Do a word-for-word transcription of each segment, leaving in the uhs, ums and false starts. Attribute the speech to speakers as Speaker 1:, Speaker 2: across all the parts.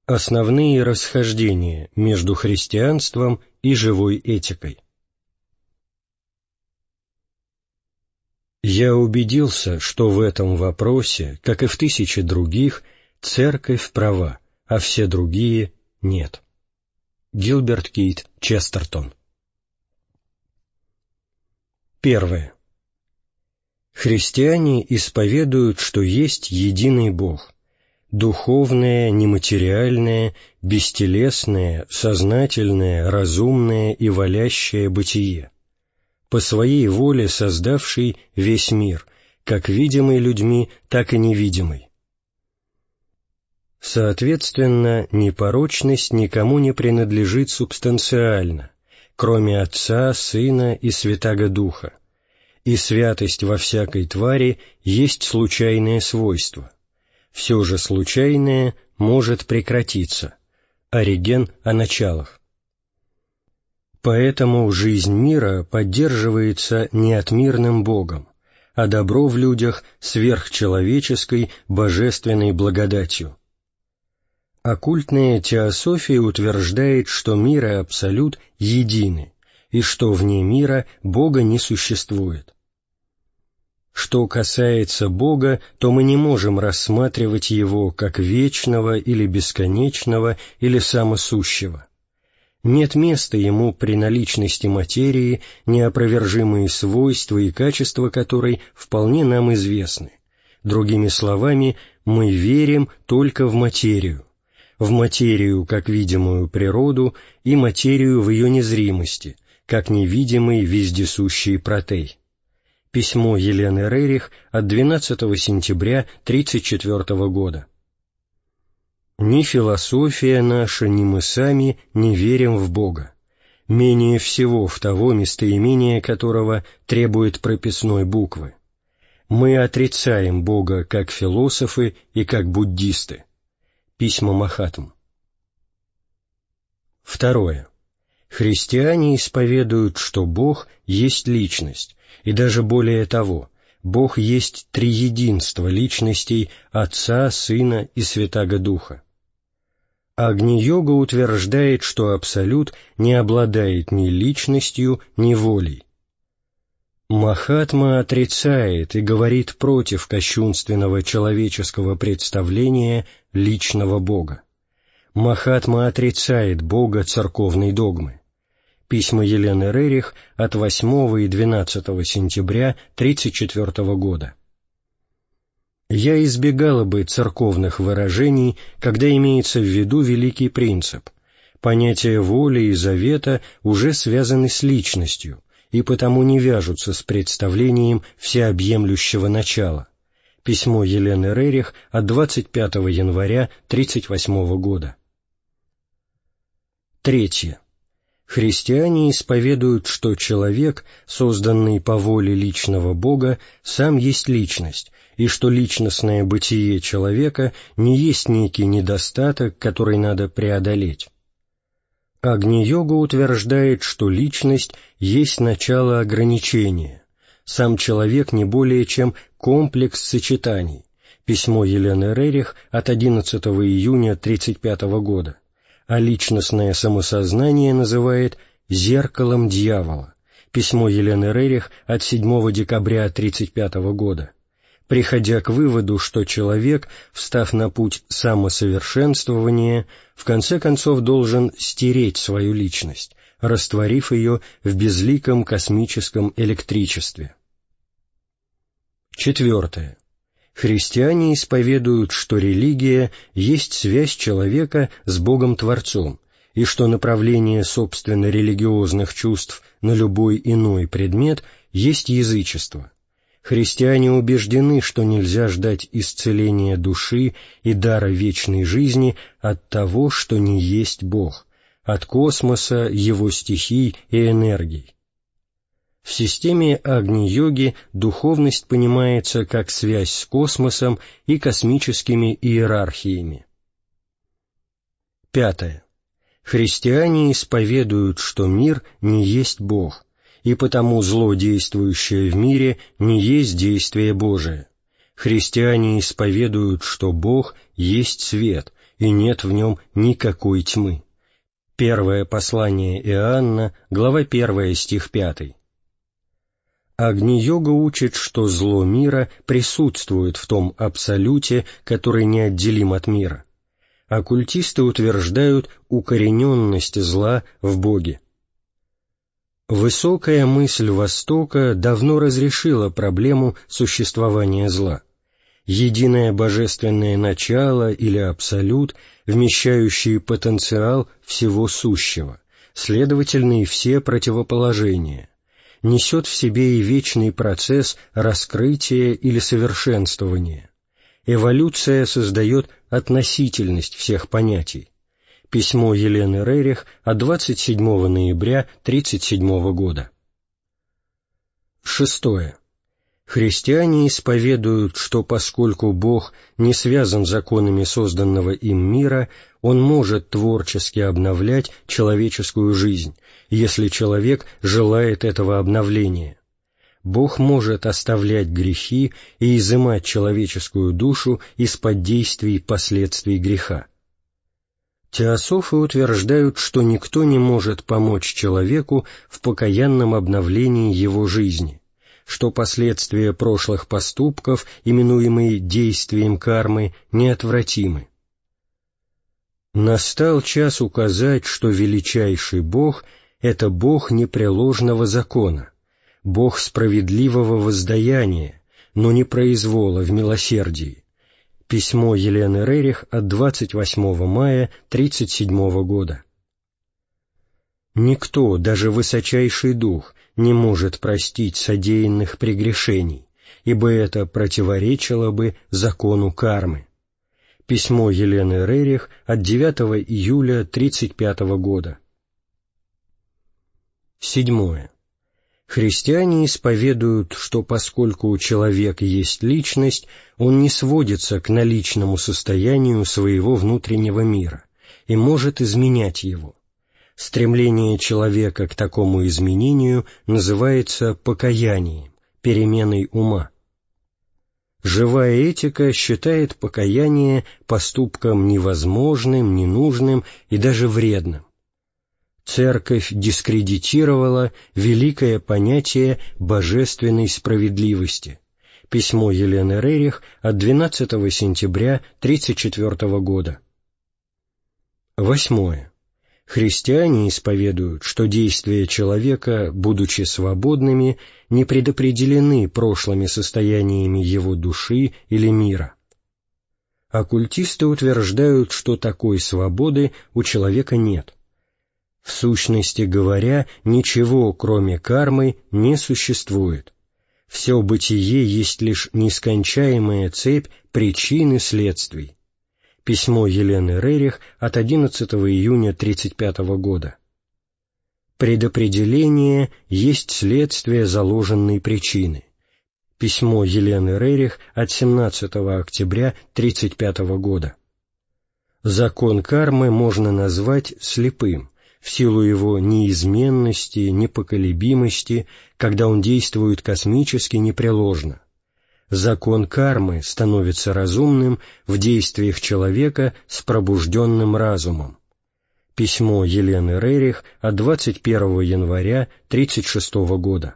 Speaker 1: Основные расхождения между христианством и живой этикой. Я убедился, что в этом вопросе, как и в тысяче других, Церковь права, а все другие — нет. Гилберт Кейт Честертон. Первое. Христиане исповедуют, что есть единый Бог, духовное, нематериальное, бестелесное, сознательное, разумное и валящее бытие, по своей воле создавший весь мир, как видимый людьми, так и невидимый. Соответственно, непорочность никому не принадлежит субстанциально, кроме Отца, Сына и Святаго Духа, и святость во всякой твари есть случайное свойство. Все же случайное может прекратиться. Ориген о началах. Поэтому жизнь мира поддерживается не отмирным Богом, а добро в людях сверхчеловеческой божественной благодатью. Оккультная теософия утверждает, что мир и абсолют едины, и что вне мира Бога не существует. Что касается Бога, то мы не можем рассматривать Его как вечного или бесконечного или самосущего. Нет места Ему при наличности материи, неопровержимые свойства и качества которой вполне нам известны. Другими словами, мы верим только в материю, в материю как видимую природу и материю в ее незримости, как невидимый вездесущий протей. Письмо Елены Рерих от двенадцатого сентября тридцать четвёртого года. Ни философия наша, ни мы сами не верим в Бога, менее всего в того местоимения которого требует прописной буквы. Мы отрицаем Бога как философы и как буддисты. Письма Махатм. Второе. Христиане исповедуют, что Бог есть личность, и даже более того, Бог есть триединство личностей Отца, Сына и Святаго Духа. Агни-йога утверждает, что Абсолют не обладает ни личностью, ни волей. Махатма отрицает и говорит против кощунственного человеческого представления личного Бога. Махатма отрицает Бога церковной догмы. Письма Елены Рерих от восьмого и двенадцатого сентября тридцать четвёртого года. Я избегала бы церковных выражений, когда имеется в виду великий принцип. Понятия воли и завета уже связаны с личностью, и потому не вяжутся с представлением всеобъемлющего начала. Письмо Елены Рерих от двадцать пятого января тридцать восьмого года. Третье. Христиане исповедуют, что человек, созданный по воле личного Бога, сам есть личность, и что личностное бытие человека не есть некий недостаток, который надо преодолеть. Агни-йога утверждает, что личность есть начало ограничения. Сам человек не более чем комплекс сочетаний. Письмо Елены Рерих от одиннадцатого июня тридцать пятого года. А личностное самосознание называет «зеркалом дьявола». Письмо Елены Рерих от седьмого декабря тридцать пятого года. Приходя к выводу, что человек, встав на путь самосовершенствования, в конце концов должен стереть свою личность, растворив ее в безликом космическом электричестве. Четвертое. Христиане исповедуют, что религия есть связь человека с Богом-Творцом, и что направление собственно религиозных чувств на любой иной предмет есть язычество. Христиане убеждены, что нельзя ждать исцеления души и дара вечной жизни от того, что не есть Бог, от космоса, его стихий и энергий. В системе Агни-йоги духовность понимается как связь с космосом и космическими иерархиями. Пятое. Христиане исповедуют, что мир не есть Бог, и потому зло, действующее в мире, не есть действие Божие. Христиане исповедуют, что Бог есть свет, и нет в нем никакой тьмы. Первое послание Иоанна, глава первая, стих пятый. Агни-йога учит, что зло мира присутствует в том абсолюте, который неотделим от мира. Оккультисты утверждают укорененность зла в Боге. Высокая мысль Востока давно разрешила проблему существования зла. Единое божественное начало или абсолют, вмещающий потенциал всего сущего, следовательно и все противоположения, несет в себе и вечный процесс раскрытия или совершенствования. Эволюция создает относительность всех понятий. Письмо Елены Рерих от двадцать седьмого ноября тридцать седьмого года. Шестое. Христиане исповедуют, что поскольку Бог не связан законами созданного им мира, Он может творчески обновлять человеческую жизнь, если человек желает этого обновления. Бог может оставлять грехи и изымать человеческую душу из-под действий последствий греха. Теософы утверждают, что никто не может помочь человеку в покаянном обновлении его жизни, что последствия прошлых поступков, именуемые действием кармы, неотвратимы. Настал час указать, что величайший Бог — это Бог непреложного закона, Бог справедливого воздаяния, но не произвола в милосердии. Письмо Елены Рерих от двадцать восьмого мая тридцать седьмого года. Никто, даже высочайший дух, не может простить содеянных прегрешений, ибо это противоречило бы закону кармы. Письмо Елены Рерих от девятого июля тридцать пятого года. Седьмое. Христиане исповедуют, что поскольку человек есть личность, он не сводится к наличному состоянию своего внутреннего мира и может изменять его. Стремление человека к такому изменению называется покаянием, переменой ума. Живая этика считает покаяние поступком невозможным, ненужным и даже вредным. Церковь дискредитировала великое понятие божественной справедливости. Письмо Елены Рерих от двенадцатого сентября тридцать четвертого года. Восьмое. Христиане исповедуют, что действия человека, будучи свободными, не предопределены прошлыми состояниями его души или мира. Оккультисты утверждают, что такой свободы у человека нет. В сущности говоря, ничего, кроме кармы, не существует. Все бытие есть лишь нескончаемая цепь причин и следствий. Письмо Елены Рерих от одиннадцатого июня тридцать пятого года. Предопределение есть следствие заложенной причины. Письмо Елены Рерих от семнадцатого октября тридцать пятого года. Закон кармы можно назвать слепым, в силу его неизменности, непоколебимости, когда он действует космически непреложно. Закон кармы становится разумным в действиях человека с пробужденным разумом. Письмо Елены Рерих от двадцать первого января тридцать шестого года.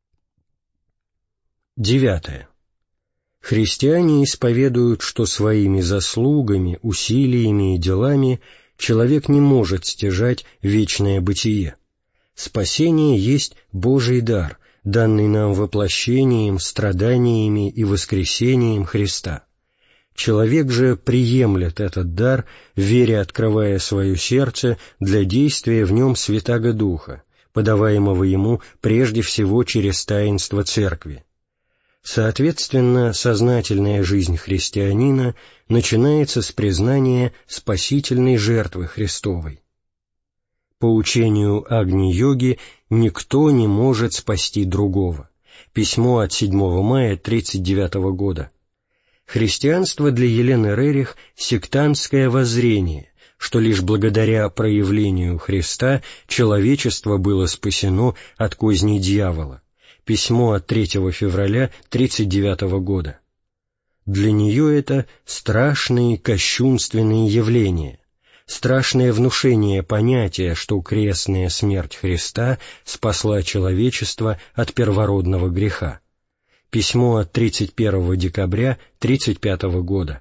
Speaker 1: Девятое. Христиане исповедуют, что своими заслугами, усилиями и делами человек не может стяжать вечное бытие. Спасение есть Божий дар, данный нам воплощением, страданиями и воскресением Христа. Человек же приемлет этот дар, веря, открывая свое сердце для действия в нем Святаго Духа, подаваемого ему прежде всего через таинство Церкви. Соответственно, сознательная жизнь христианина начинается с признания спасительной жертвы Христовой. По учению Агни-йоги никто не может спасти другого. Письмо от седьмого мая тридцать девятого года. Христианство для Елены Рерих — сектантское воззрение, что лишь благодаря проявлению Христа человечество было спасено от козней дьявола. Письмо от третьего февраля тридцать девятого года. Для нее это страшные кощунственные явления, страшное внушение понятия, что крестная смерть Христа спасла человечество от первородного греха. Письмо от тридцать первого декабря тридцать пятого года.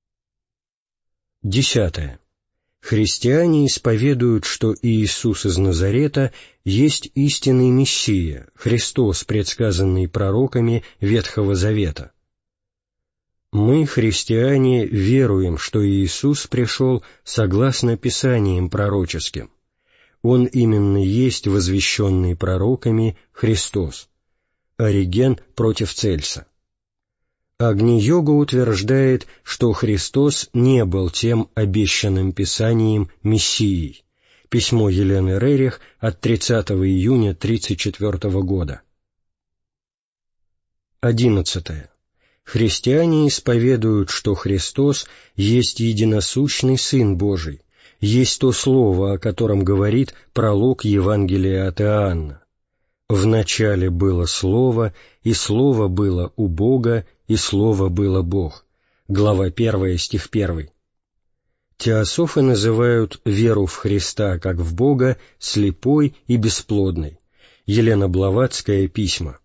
Speaker 1: Десятое. Христиане исповедуют, что Иисус из Назарета есть истинный Мессия, Христос, предсказанный пророками Ветхого Завета. Мы, христиане, веруем, что Иисус пришел согласно Писаниям пророческим. Он именно есть возвещенный пророками Христос. Ориген против Цельса. Агни-йога утверждает, что Христос не был тем обещанным Писанием Мессией. Письмо Елены Рерих от тридцатого июня тридцать четвертого года. Одиннадцатое. Христиане исповедуют, что Христос есть единосущный Сын Божий, есть то Слово, о котором говорит пролог Евангелия от Иоанна. «В начале было Слово, и Слово было у Бога, и Слово было Бог». Глава первая, стих первый. Теософы называют веру в Христа как в Бога слепой и бесплодной. Елена Блаватская, письма.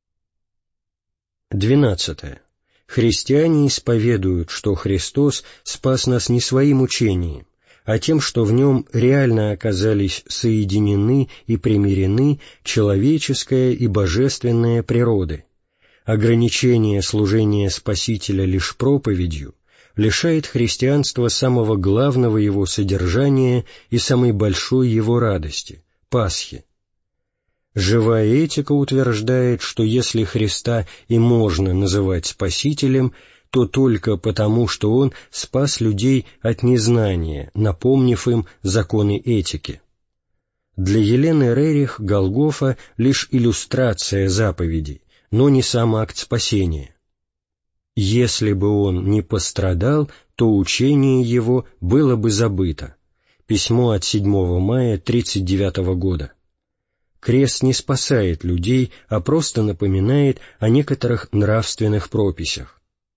Speaker 1: Двенадцатое. Христиане исповедуют, что Христос спас нас не своим учением, а тем, что в нем реально оказались соединены и примирены человеческая и божественная природы. Ограничение служения Спасителя лишь проповедью лишает христианства самого главного его содержания и самой большой его радости – Пасхи. Живая этика утверждает, что если Христа и можно называть Спасителем, то только потому, что Он спас людей от незнания, напомнив им законы этики. Для Елены Рерих Голгофа — лишь иллюстрация заповедей, но не сам акт спасения. Если бы Он не пострадал, то учение Его было бы забыто. Письмо от седьмого мая тридцать девятого года. Крест не спасает людей, а просто напоминает о некоторых нравственных прописях.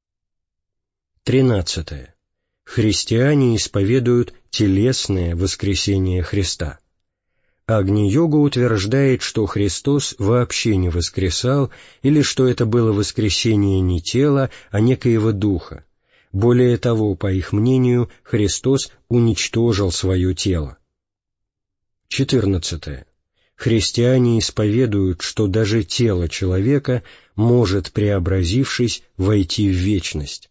Speaker 1: Тринадцатое. Христиане исповедуют телесное воскресение Христа. Агни-йога утверждает, что Христос вообще не воскресал, или что это было воскресение не тела, а некоего духа. Более того, по их мнению, Христос уничтожил свое тело. Четырнадцатое. Христиане исповедуют, что даже тело человека может, преобразившись, войти в вечность.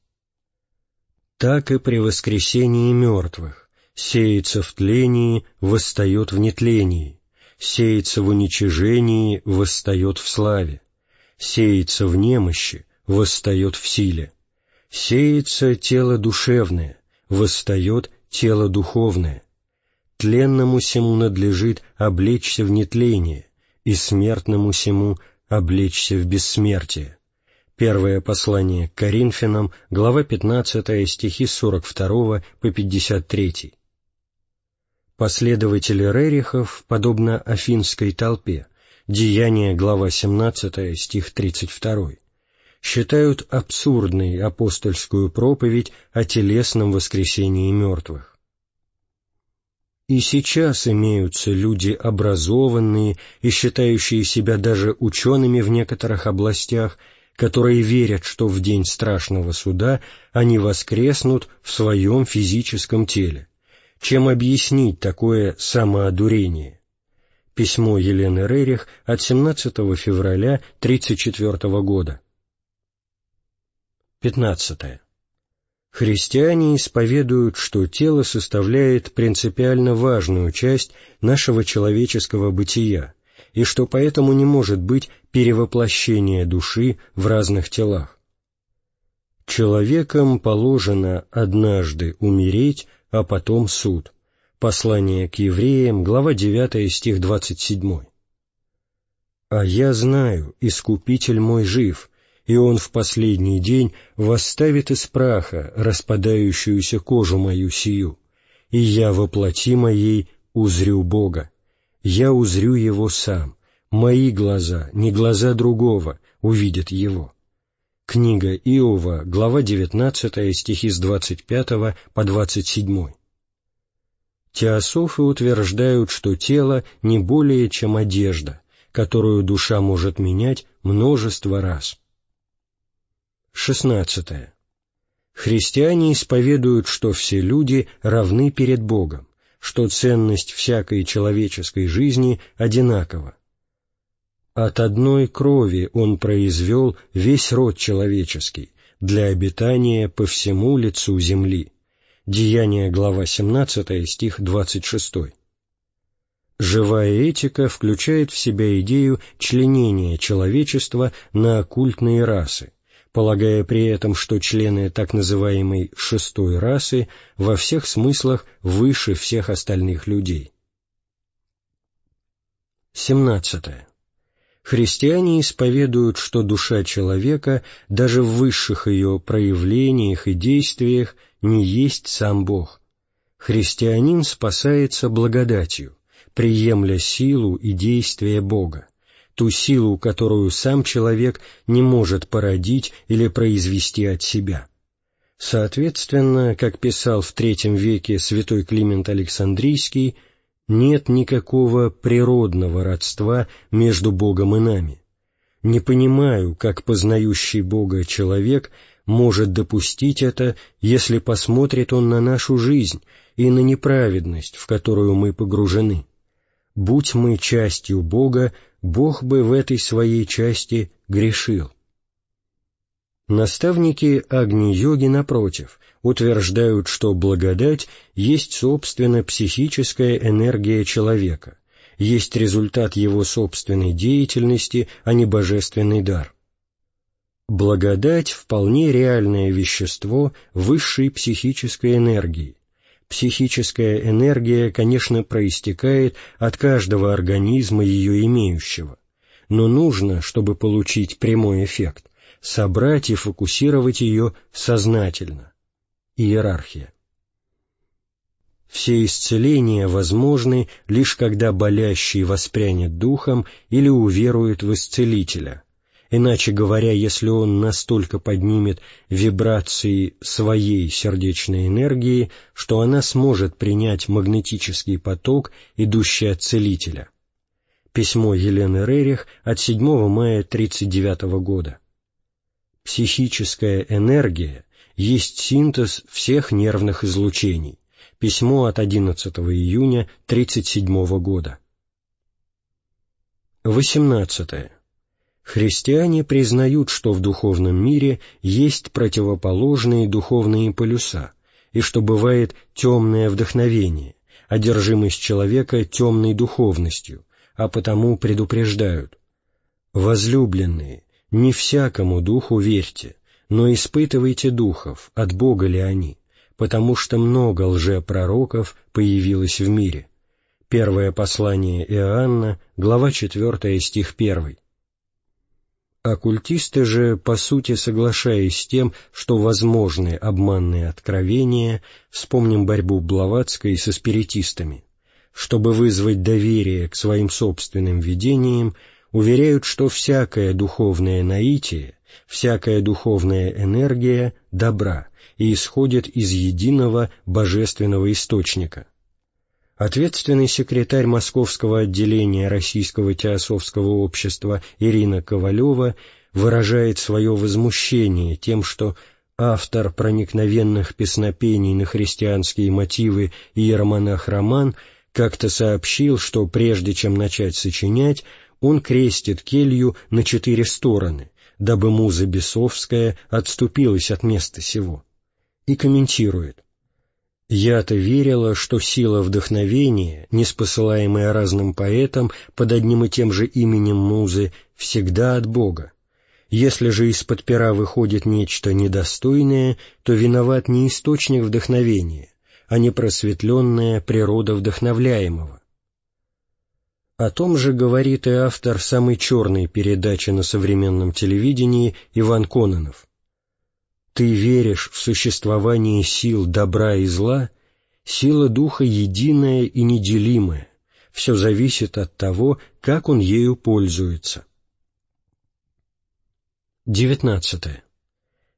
Speaker 1: Так и при воскресении мертвых сеется в тлении, восстает в нетлении, сеется в уничижении, восстает в славе, сеется в немощи, восстает в силе, сеется тело душевное, восстает тело духовное. Тленному сему надлежит облечься в нетление, и смертному сему облечься в бессмертие. Первое послание к Коринфянам, глава пятнадцатая, стихи с сорок второго по пятьдесят третий. Последователи Рерихов, подобно афинской толпе, Деяния, глава семнадцатая, стих тридцать второй, считают абсурдной апостольскую проповедь о телесном воскресении мертвых. И сейчас имеются люди образованные и считающие себя даже учеными в некоторых областях, которые верят, что в день страшного суда они воскреснут в своем физическом теле. Чем объяснить такое самоодурение? Письмо Елены Рерих от семнадцатого февраля тридцать четвертого года. Пятнадцатое. Христиане исповедуют, что тело составляет принципиально важную часть нашего человеческого бытия, и что поэтому не может быть перевоплощения души в разных телах. Человеком положено однажды умереть, а потом суд. Послание к евреям, глава девятая, стих двадцать седьмой. «А я знаю, Искупитель мой жив, и Он в последний день восставит из праха распадающуюся кожу мою сию, и я во плоти моей узрю Бога. Я узрю Его сам, мои глаза, не глаза другого, увидят Его». Книга Иова, глава девятнадцатая, стихи с двадцать пятого по двадцать седьмой. Теософы утверждают, что тело не более чем одежда, которую душа может менять множество раз. шестнадцатое. Христиане исповедуют, что все люди равны перед Богом, что ценность всякой человеческой жизни одинакова. От одной крови Он произвел весь род человеческий для обитания по всему лицу земли. Деяния, глава семнадцатая, стих двадцать шестой. Живая этика включает в себя идею членения человечества на оккультные расы, полагая при этом, что члены так называемой шестой расы во всех смыслах выше всех остальных людей. семнадцатое. Христиане исповедуют, что душа человека даже в высших ее проявлениях и действиях не есть сам Бог. Христианин спасается благодатью, приемля силу и действие Бога, ту силу, которую сам человек не может породить или произвести от себя. Соответственно, как писал в третьем веке святой Климент Александрийский, нет никакого природного родства между Богом и нами. Не понимаю, как познающий Бога человек может допустить это, если посмотрит он на нашу жизнь и на неправедность, в которую мы погружены. Будь мы частью Бога, Бог бы в этой своей части грешил. Наставники Агни-йоги, напротив, утверждают, что благодать есть, собственно, психическая энергия человека, есть результат его собственной деятельности, а не божественный дар. Благодать — вполне реальное вещество высшей психической энергии. Психическая энергия, конечно, проистекает от каждого организма ее имеющего, но нужно, чтобы получить прямой эффект, собрать и фокусировать ее сознательно. Иерархия. Все исцеления возможны лишь когда болящий воспрянет духом или уверует в исцелителя. Иначе говоря, если он настолько поднимет вибрации своей сердечной энергии, что она сможет принять магнетический поток, идущий от целителя. Письмо Елены Рерих от седьмого мая тридцать девятого года. Психическая энергия есть синтез всех нервных излучений. Письмо от одиннадцатого июня тридцать седьмого года. восемнадцатое. Христиане признают, что в духовном мире есть противоположные духовные полюса, и что бывает темное вдохновение, одержимость человека темной духовностью, а потому предупреждают: «Возлюбленные, не всякому духу верьте, но испытывайте духов, от Бога ли они, потому что много лжепророков появилось в мире». Первое послание Иоанна, глава четвертая, стих первый. Оккультисты же, по сути соглашаясь с тем, что возможны обманные откровения, вспомним борьбу Блаватской со спиритистами, чтобы вызвать доверие к своим собственным видениям, уверяют, что всякое духовное наитие, всякая духовная энергия добра и исходит из единого божественного источника. Ответственный секретарь Московского отделения Российского теософского общества Ирина Ковалева выражает свое возмущение тем, что автор проникновенных песнопений на христианские мотивы иеромонах Роман как-то сообщил, что прежде чем начать сочинять, он крестит келью на четыре стороны, дабы муза бесовская отступилась от места сего. И комментирует: «Я-то верила, что сила вдохновения, ниспосылаемая разным поэтам под одним и тем же именем музы, всегда от Бога. Если же из-под пера выходит нечто недостойное, то виноват не источник вдохновения, а не просветленная природа вдохновляемого». О том же говорит и автор самой черной передачи на современном телевидении Иван Кононов. «Ты веришь в существование сил добра и зла? Сила духа единая и неделимая. Все зависит от того, как он ею пользуется». девятнадцатое.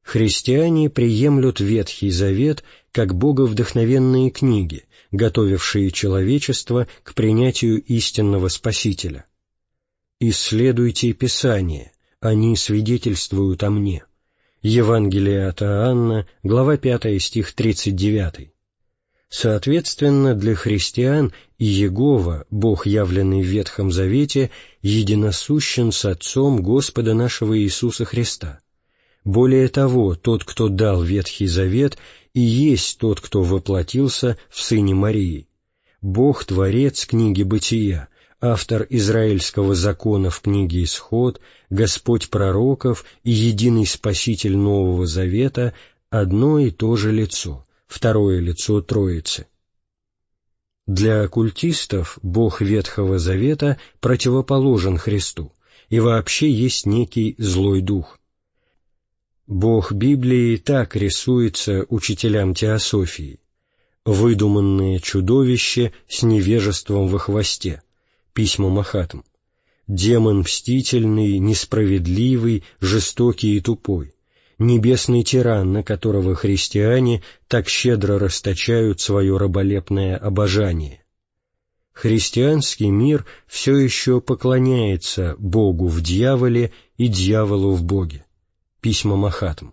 Speaker 1: Христиане приемлют Ветхий Завет как боговдохновенные книги, готовившие человечество к принятию истинного Спасителя. «Исследуйте Писание, они свидетельствуют о мне». Евангелие от Иоанна, глава пятая, стих тридцать девятый. Соответственно, для христиан Иегова, Бог, явленный в Ветхом Завете, единосущен с Отцом Господа нашего Иисуса Христа. Более того, тот, кто дал Ветхий Завет, и есть тот, кто воплотился в Сыне Марии. Бог-творец книги Бытия, автор израильского закона в книге Исход, Господь пророков и единый Спаситель Нового Завета — одно и то же лицо, второе лицо Троицы. Для оккультистов Бог Ветхого Завета противоположен Христу и вообще есть некий злой дух. Бог Библии так рисуется учителям теософии: выдуманное чудовище с невежеством во хвосте, письма Махатм, демон мстительный, несправедливый, жестокий и тупой, небесный тиран, на которого христиане так щедро расточают свое раболепное обожание. Христианский мир все еще поклоняется Богу в дьяволе и дьяволу в Боге. Письма Махатм.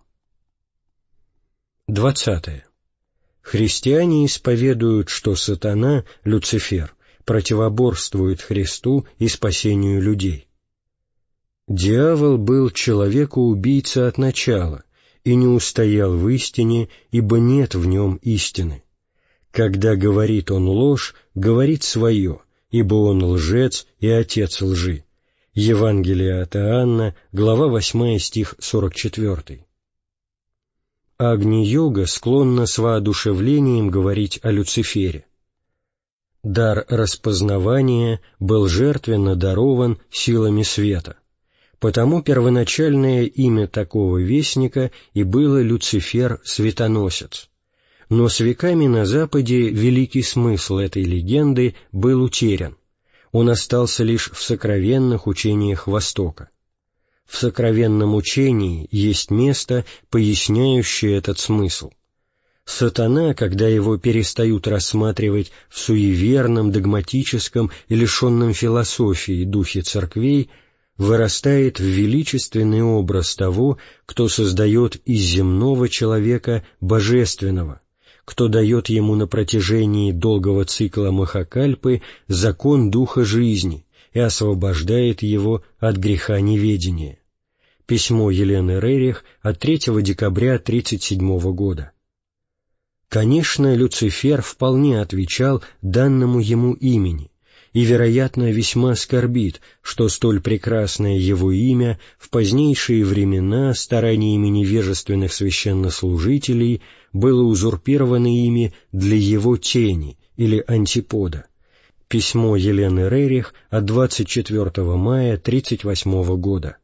Speaker 1: Двадцатое. Христиане исповедуют, что сатана, Люцифер, противоборствует Христу и спасению людей. Дьявол был человека-убийца от начала и не устоял в истине, ибо нет в нем истины. Когда говорит он ложь, говорит свое, ибо он лжец и отец лжи. Евангелие от Иоанна, глава восьмая, стих сорок четвёртый. Агни-йога склонна с воодушевлением говорить о Люцифере. Дар распознавания был жертвенно дарован силами света, потому первоначальное имя такого вестника и было Люцифер-светоносец. Но с веками на Западе великий смысл этой легенды был утерян. Он остался лишь в сокровенных учениях Востока. В сокровенном учении есть место, поясняющее этот смысл. Сатана, когда его перестают рассматривать в суеверном, догматическом и лишенном философии духе церквей, вырастает в величественный образ того, кто создает из земного человека божественного, кто дает ему на протяжении долгого цикла Махакальпы закон духа жизни и освобождает его от греха неведения. Письмо Елены Рерих от третьего декабря тридцать седьмого года. Конечно, Люцифер вполне отвечал данному ему имени, и, вероятно, весьма скорбит, что столь прекрасное его имя в позднейшие времена стараниями невежественных священнослужителей было узурпировано ими для его тени или антипода. Письмо Елены Рерих от двадцать четвёртого мая тридцать восьмого года.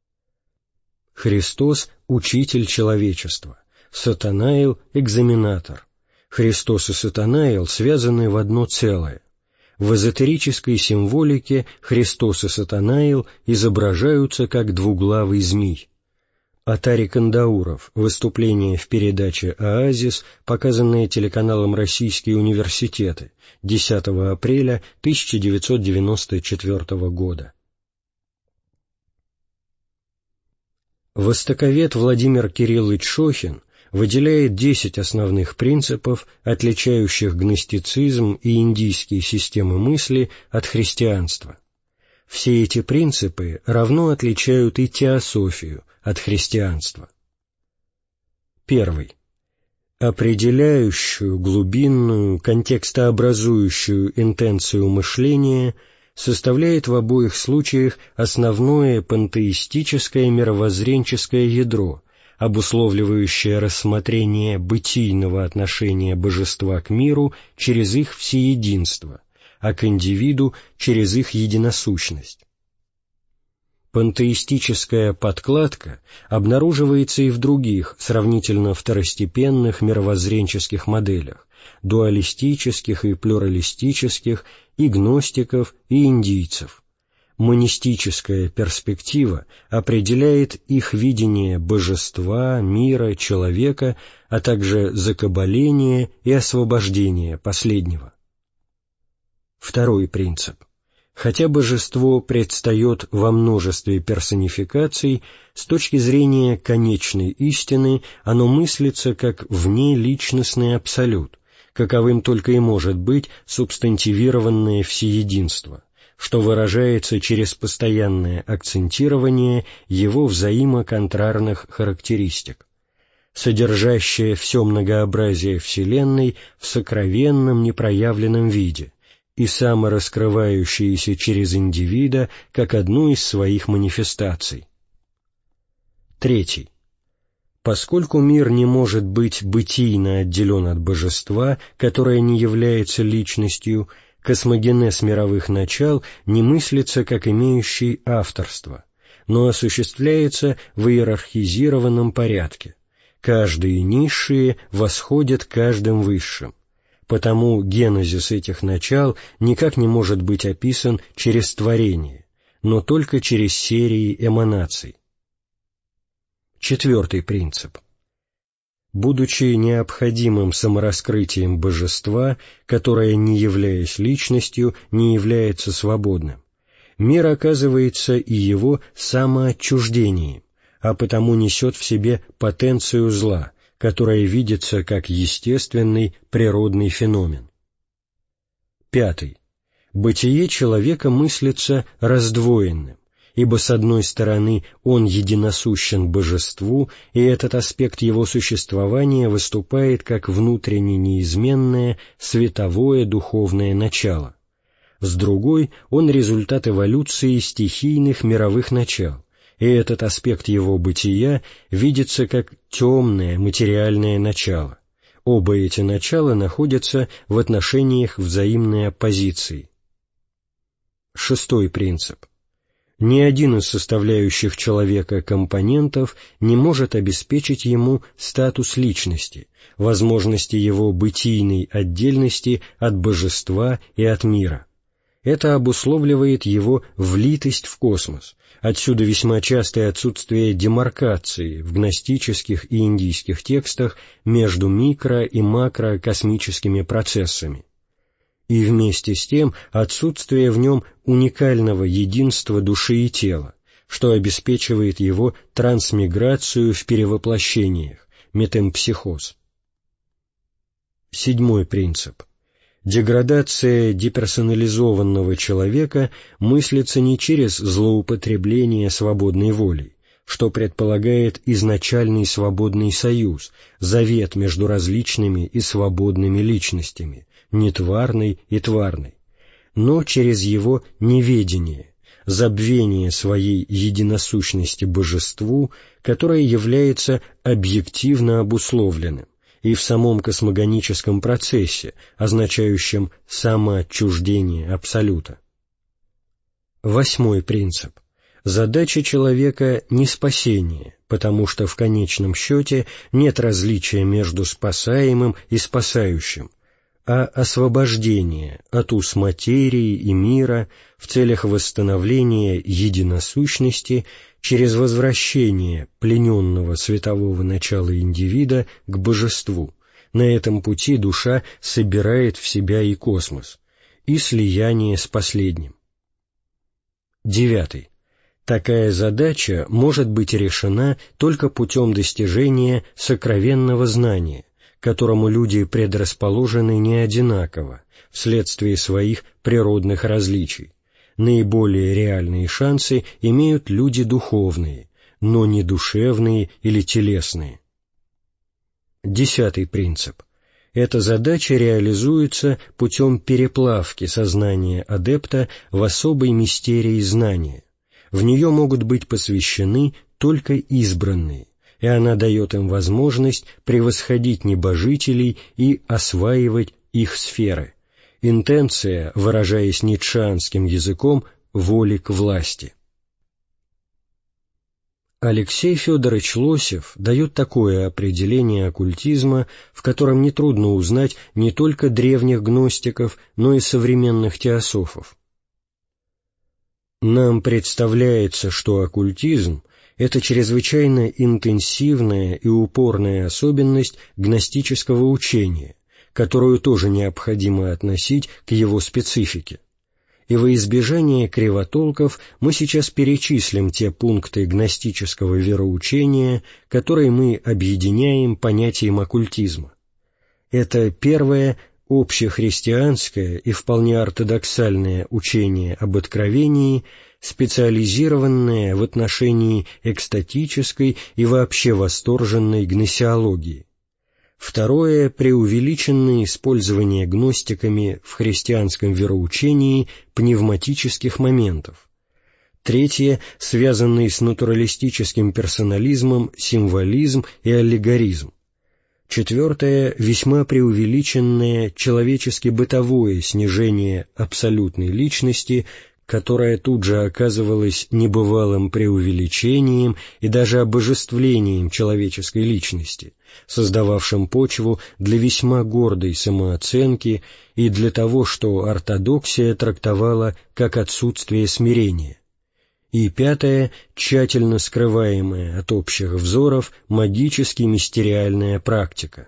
Speaker 1: Христос — учитель человечества, Сатанаил — экзаменатор. Христос и Сатанаил связаны в одно целое. В эзотерической символике Христос и Сатанаил изображаются как двуглавый змей. Атари Кандауров. Выступление в передаче «Оазис», показанное телеканалом «Российские университеты», десятого апреля тысяча девятьсот девяносто четвёртого года. Востоковед Владимир Кириллович Шохин выделяет десять основных принципов, отличающих гностицизм и индийские системы мысли от христианства. Все эти принципы равно отличают и теософию от христианства. Первый. Определяющую, глубинную, контекстообразующую интенцию мышления составляет в обоих случаях основное пантеистическое мировоззренческое ядро, обусловливающее рассмотрение бытийного отношения божества к миру через их всеединство, а к индивиду через их единосущность. Пантеистическая подкладка обнаруживается и в других, сравнительно второстепенных мировоззренческих моделях, дуалистических и плюралистических, и гностиков, и индийцев. Монистическая перспектива определяет их видение божества, мира, человека, а также закабаление и освобождение последнего. Второй принцип. Хотя божество предстает во множестве персонификаций, с точки зрения конечной истины оно мыслится как внеличностный абсолют, каковым только и может быть субстантивированное всеединство, что выражается через постоянное акцентирование его взаимоконтрарных характеристик, содержащее все многообразие Вселенной в сокровенном непроявленном виде и самораскрывающееся через индивида как одну из своих манифестаций. Третий. Поскольку мир не может быть бытийно отделен от божества, которое не является личностью, космогенез мировых начал не мыслится как имеющий авторство, но осуществляется в иерархизированном порядке. Каждые низшие восходят каждым высшим. Потому генезис этих начал никак не может быть описан через творение, но только через серии эманаций. Четвертый принцип. Будучи необходимым самораскрытием божества, которое, не являясь личностью, не является свободным, мир оказывается и его самоотчуждением, а потому несет в себе потенцию зла, которая видится как естественный природный феномен. Пятый. Бытие человека мыслится раздвоенным, ибо с одной стороны он единосущен божеству, и этот аспект его существования выступает как внутренне неизменное световое духовное начало. С другой он результат эволюции стихийных мировых начал, и этот аспект его бытия видится как темное материальное начало. Оба эти начала находятся в отношениях взаимной оппозиции. Шестой принцип. Ни один из составляющих человека компонентов не может обеспечить ему статус личности, возможности его бытийной отдельности от божества и от мира. Это обусловливает его влитость в космос, отсюда весьма частое отсутствие демаркации в гностических и индийских текстах между микро- и макрокосмическими процессами. И вместе с тем отсутствие в нем уникального единства души и тела, что обеспечивает его трансмиграцию в перевоплощениях, метемпсихоз. Седьмой принцип. Деградация деперсонализованного человека мыслится не через злоупотребление свободной волей, что предполагает изначальный свободный союз, завет между различными и свободными личностями, нетварной и тварной, но через его неведение, забвение своей единосущности божеству, которое является объективно обусловленным, и в самом космогоническом процессе, означающем самоотчуждение Абсолюта. Восьмой принцип. Задача человека не спасение, потому что в конечном счете нет различия между спасаемым и спасающим, а освобождение от уз материи и мира в целях восстановления единосущности через возвращение плененного светового начала индивида к божеству. На этом пути душа собирает в себя и космос, и слияние с последним. Девятый. Такая задача может быть решена только путем достижения сокровенного знания, к которому люди предрасположены не одинаково, вследствие своих природных различий. Наиболее реальные шансы имеют люди духовные, но не душевные или телесные. Десятый принцип. Эта задача реализуется путем переплавки сознания адепта в особой мистерии знания. В нее могут быть посвящены только избранные, и она дает им возможность превосходить небожителей и осваивать их сферы. Интенция, выражаясь ницшеанским языком, воли к власти. Алексей Федорович Лосев дает такое определение оккультизма, в котором нетрудно узнать не только древних гностиков, но и современных теософов. Нам представляется, что оккультизм — это чрезвычайно интенсивная и упорная особенность гностического учения, которую тоже необходимо относить к его специфике. И во избежание кривотолков мы сейчас перечислим те пункты гностического вероучения, которые мы объединяем понятием оккультизма. Это первое — общехристианское и вполне ортодоксальное учение об откровении, специализированное в отношении экстатической и вообще восторженной гносеологии. Второе — преувеличенное использование гностиками в христианском вероучении пневматических моментов. Третье — связанный с натуралистическим персонализмом символизм и аллегоризм. Четвертое — весьма преувеличенное человечески-бытовое снижение абсолютной личности, которое тут же оказывалось небывалым преувеличением и даже обожествлением человеческой личности, создававшим почву для весьма гордой самооценки и для того, что ортодоксия трактовала как отсутствие смирения. И пятое — тщательно скрываемая от общих взоров магически-мистериальная практика.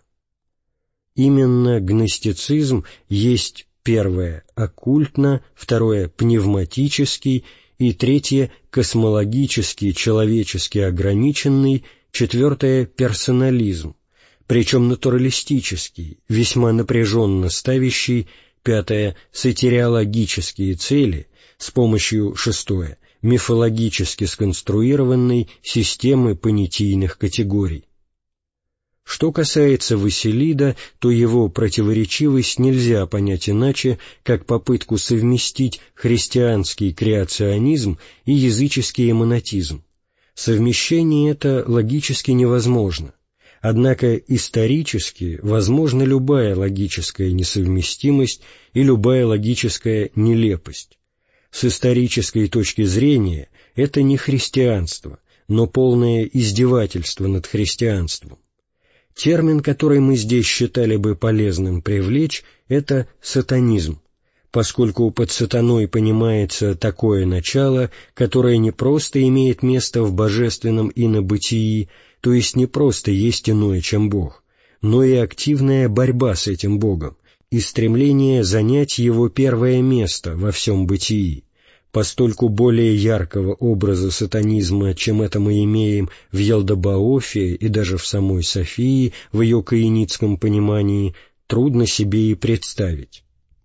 Speaker 1: Именно гностицизм есть первое — оккультно, второе — пневматический и третье — космологический, человечески ограниченный, четвертое — персонализм, причем натуралистический, весьма напряженно ставящий, пятое — сатериологические цели с помощью, шестое — мифологически сконструированной системы понятийных категорий. Что касается Василида, то его противоречивость нельзя понять иначе, как попытку совместить христианский креационизм и языческий монотизм. Совмещение это логически невозможно. Однако исторически возможна любая логическая несовместимость и любая логическая нелепость. С исторической точки зрения это не христианство, но полное издевательство над христианством. Термин, который мы здесь считали бы полезным привлечь, это сатанизм, поскольку под сатаной понимается такое начало, которое не просто имеет место в божественном инобытии, то есть не просто есть иное, чем Бог, но и активная борьба с этим Богом и стремление занять его первое место во всем бытии. Постольку более яркого образа сатанизма, чем это мы имеем в Елдобаофе и даже в самой Софии, в ее каиницком понимании, трудно себе и представить.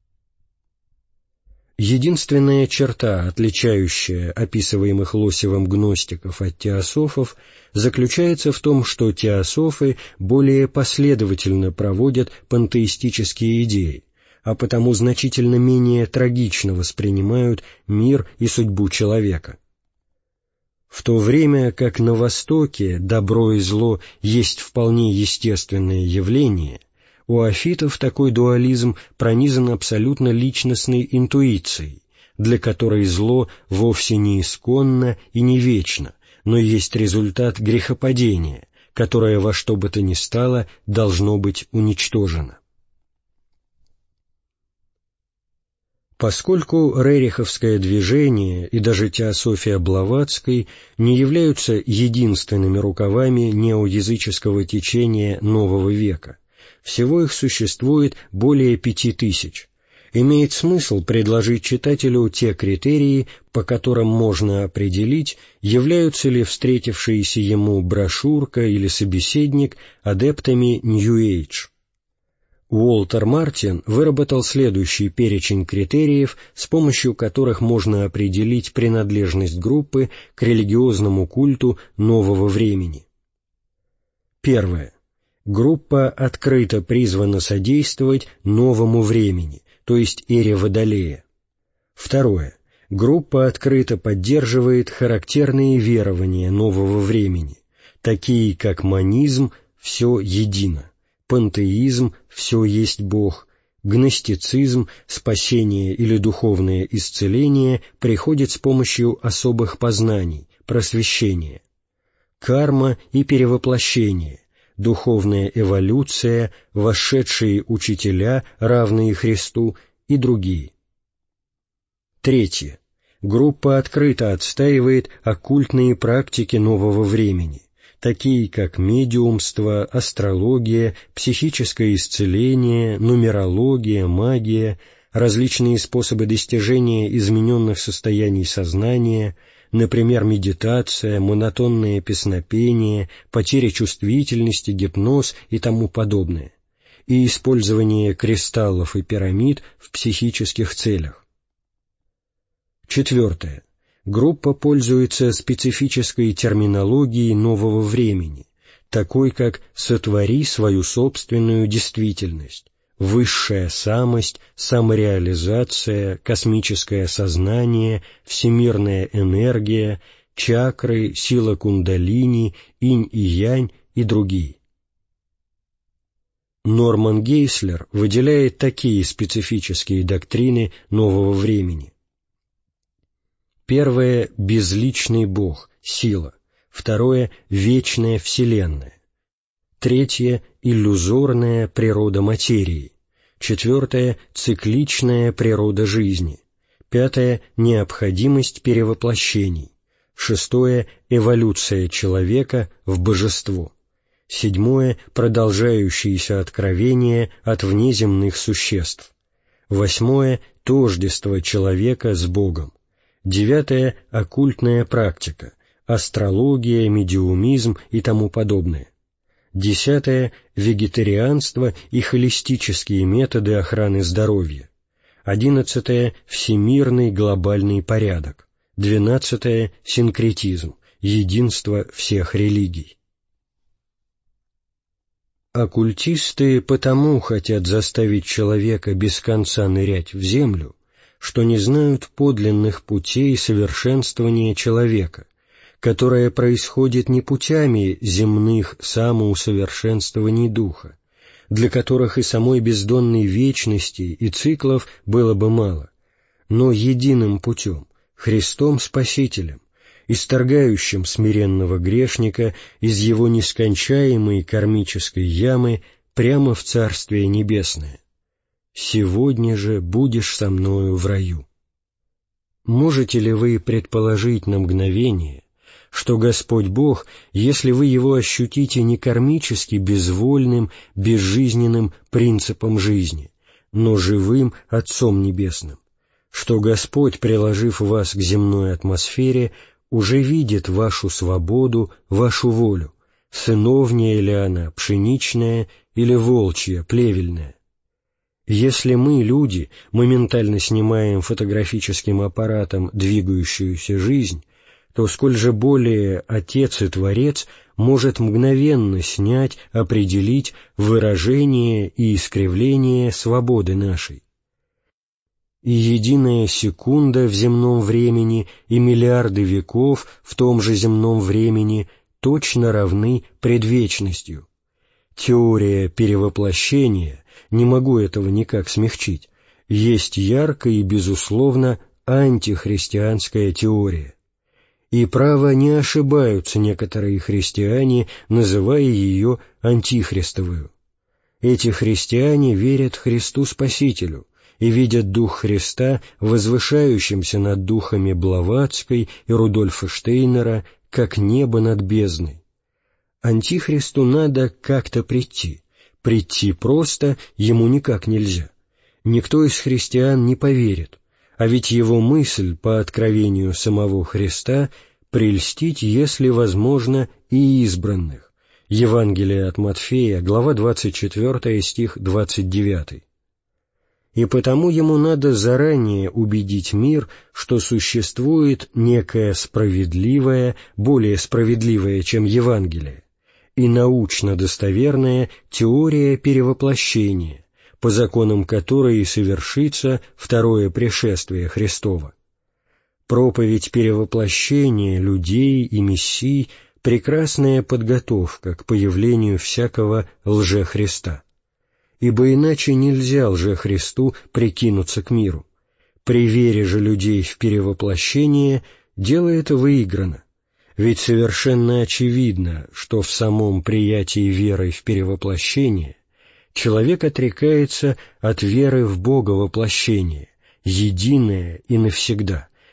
Speaker 1: Единственная черта, отличающая описываемых Лосевым гностиков от теософов, заключается в том, что теософы более последовательно проводят пантеистические идеи, а потому значительно менее трагично воспринимают мир и судьбу человека. В то время как на Востоке добро и зло есть вполне естественное явление, у афитов такой дуализм пронизан абсолютно личностной интуицией, для которой зло вовсе не исконно и не вечно, но есть результат грехопадения, которое во что бы то ни стало должно быть уничтожено. Поскольку рериховское движение и даже теософия Блаватской не являются единственными рукавами неоязыческого течения нового века, всего их существует более пяти тысяч, имеет смысл предложить читателю те критерии, по которым можно определить, являются ли встретившиеся ему брошюрка или собеседник адептами New Age. Уолтер Мартин выработал следующий перечень критериев, с помощью которых можно определить принадлежность группы к религиозному культу нового времени. Первое. Группа открыто призвана содействовать новому времени, то есть эре Водолея. Второе. Группа открыто поддерживает характерные верования нового времени, такие как монизм «все едино», пантеизм «все есть Бог», гностицизм «спасение или духовное исцеление приходит с помощью особых познаний, просвещения», карма и перевоплощение, духовная эволюция, вошедшие учителя, равные Христу, и другие. Третье. группа открыто отстаивает оккультные практики нового времени, такие как медиумство, астрология, психическое исцеление, нумерология, магия, различные способы достижения измененных состояний сознания, например, медитация, монотонное песнопение, потеря чувствительности, гипноз и тому подобное, и использование кристаллов и пирамид в психических целях. Четвертое. Группа пользуется специфической терминологией нового времени, такой как «сотвори свою собственную действительность», «высшая самость», «самореализация», «космическое сознание», «всемирная энергия», «чакры», «сила кундалини», «инь и янь» и другие. Норман Гейслер выделяет такие специфические доктрины нового времени. Первое — безличный Бог, сила. Второе — вечная Вселенная. Третье — иллюзорная природа материи. Четвертое — цикличная природа жизни. Пятое — необходимость перевоплощений. Шестое — эволюция человека в божество. Седьмое — продолжающиеся откровения от внеземных существ. Восьмое — тождество человека с Богом. Девятое — оккультная практика, астрология, медиумизм и тому подобное. Десятое — вегетарианство и холистические методы охраны здоровья. Одиннадцатое — всемирный глобальный порядок. Двенадцатое — синкретизм, единство всех религий. Оккультисты потому хотят заставить человека без конца нырять в землю, что не знают подлинных путей совершенствования человека, которое происходит не путями земных самоусовершенствований духа, для которых и самой бездонной вечности и циклов было бы мало, но единым путем, Христом Спасителем, исторгающим смиренного грешника из его нескончаемой кармической ямы прямо в Царствие Небесное. «Сегодня же будешь со мною в раю». Можете ли вы предположить на мгновение, что Господь Бог, если вы Его ощутите не кармически безвольным, безжизненным принципом жизни, но живым Отцом Небесным, что Господь, приложив вас к земной атмосфере, уже видит вашу свободу, вашу волю, сыновняя ли она, пшеничная или волчья, плевельная? Если мы, люди, моментально снимаем фотографическим аппаратом двигающуюся жизнь, то сколь же более Отец и Творец может мгновенно снять, определить выражение и искривление свободы нашей. И единая секунда в земном времени и миллиарды веков в том же земном времени точно равны предвечностью. Теория перевоплощения, не могу этого никак смягчить, есть яркая и, безусловно, антихристианская теория. И право не ошибаются некоторые христиане, называя ее антихристовую. Эти христиане верят Христу Спасителю и видят Дух Христа возвышающимся над духами Блаватской и Рудольфа Штейнера, как небо над бездной. Антихристу надо как-то прийти. Прийти просто ему никак нельзя. Никто из христиан не поверит, а ведь его мысль, по откровению самого Христа, прельстить, если возможно, и избранных. Евангелие от Матфея, глава двадцать четвёртая, стих двадцать девятый. И потому ему надо заранее убедить мир, что существует некая справедливая, более справедливая, чем Евангелие, и научно достоверная теория перевоплощения, по законам которой и совершится второе пришествие Христово. Проповедь перевоплощения людей и мессий — прекрасная подготовка к появлению всякого лжехриста. Ибо иначе нельзя лжехристу прикинуться к миру. При вере же людей в перевоплощение дело это выиграно. Ведь совершенно очевидно, что в самом приятии веры в перевоплощение человек отрекается от веры в Бога воплощение, единое и навсегда,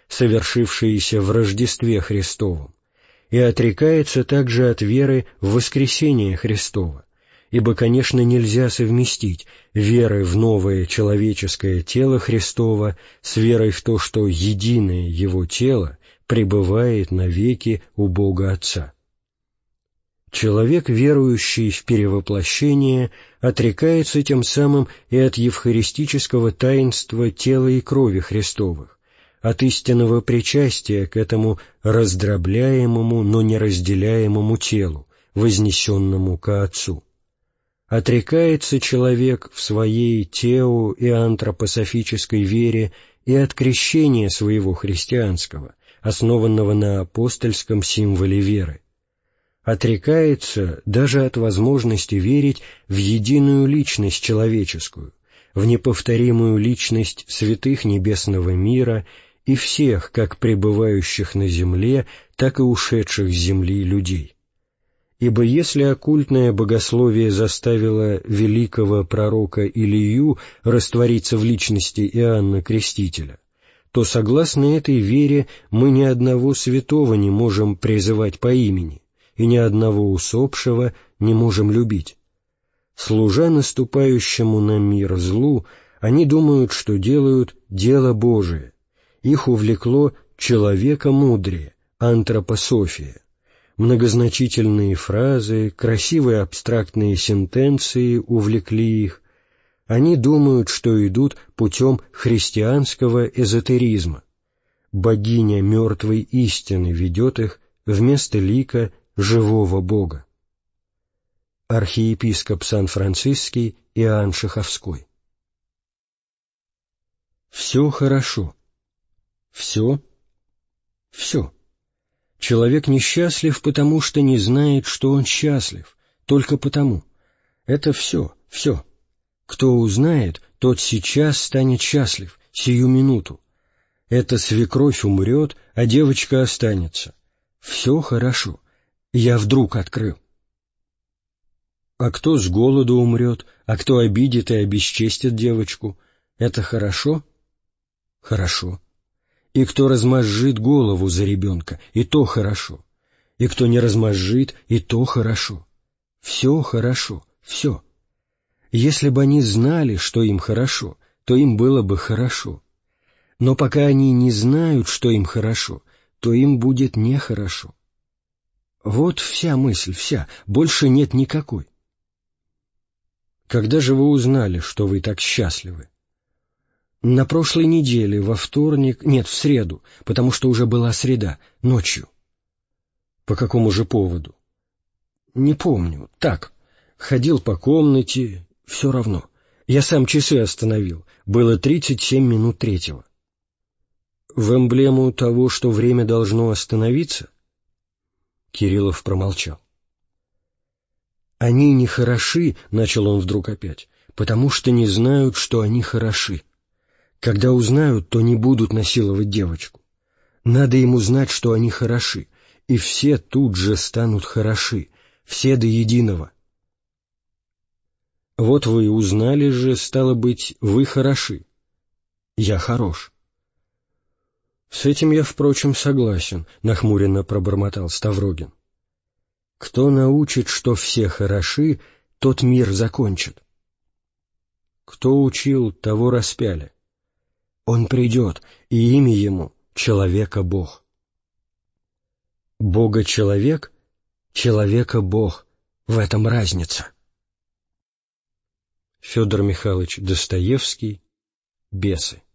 Speaker 1: совершившиеся в Рождестве Христовом, и отрекается также от веры в воскресение Христова, ибо, конечно, нельзя совместить веры в новое человеческое тело Христова с верой в то, что единое Его тело пребывает навеки у Бога Отца. Человек, верующий в перевоплощение, отрекается тем самым и от евхаристического таинства тела и крови Христовых, от истинного причастия к этому раздробляемому, но не разделяемому телу, вознесенному ко Отцу. Отрекается человек в своей тео- и антропософической вере и от крещения своего христианского, основанного на апостольском символе веры. Отрекается даже от возможности верить в единую личность человеческую, в неповторимую личность святых небесного мира и всех, как пребывающих на земле, так и ушедших с земли людей. Ибо если оккультное богословие заставило великого пророка Илию раствориться в личности Иоанна Крестителя, то, согласно этой вере, мы ни одного святого не можем призывать по имени, и ни одного усопшего не можем любить. Служа наступающему на мир злу, они думают, что делают дело Божие. Их увлекло человекомудрие, антропософия. Многозначительные фразы, красивые абстрактные сентенции увлекли их. Они думают, что идут путем христианского эзотеризма. Богиня мертвой истины ведет их вместо лика живого Бога. Архиепископ Сан-Франциский Иоанн Шаховской. Все хорошо. Все. Все. Человек несчастлив, потому что не знает, что он счастлив, только потому. Это все, все. Кто узнает, тот сейчас станет счастлив, сию минуту. Эта свекровь умрет, а девочка останется. Все хорошо. Я вдруг открыл. А кто с голоду умрет, а кто обидит и обесчестит девочку, это хорошо? Хорошо. И кто размозжит голову за ребенка, и то хорошо. И кто не размозжит, и то хорошо. Все хорошо, все. Если бы они знали, что им хорошо, то им было бы хорошо. Но пока они не знают, что им хорошо, то им будет нехорошо. Вот вся мысль, вся, больше нет никакой. Когда же вы узнали, что вы так счастливы? На прошлой неделе, во вторник, нет, в среду, потому что уже была среда, ночью. По какому же поводу? Не помню, так, ходил по комнате, все равно. Я сам часы остановил, было тридцать семь минут третьего. В эмблему того, что время должно остановиться? Кириллов промолчал. «Они не хороши», — начал он вдруг опять, — «потому что не знают, что они хороши. Когда узнают, то не будут насиловать девочку. Надо им узнать, что они хороши, и все тут же станут хороши, все до единого». «Вот вы узнали же, стало быть, вы хороши». «Я хорош». «С этим я, впрочем, согласен», — нахмуренно пробормотал Ставрогин. «Кто научит, что все хороши, тот мир закончит». «Кто учил, того распяли». «Он придет, и имя ему — Человека-Бог». «Бога-человек, человека-Бог, в этом разница». Федор Михайлович Достоевский, «Бесы».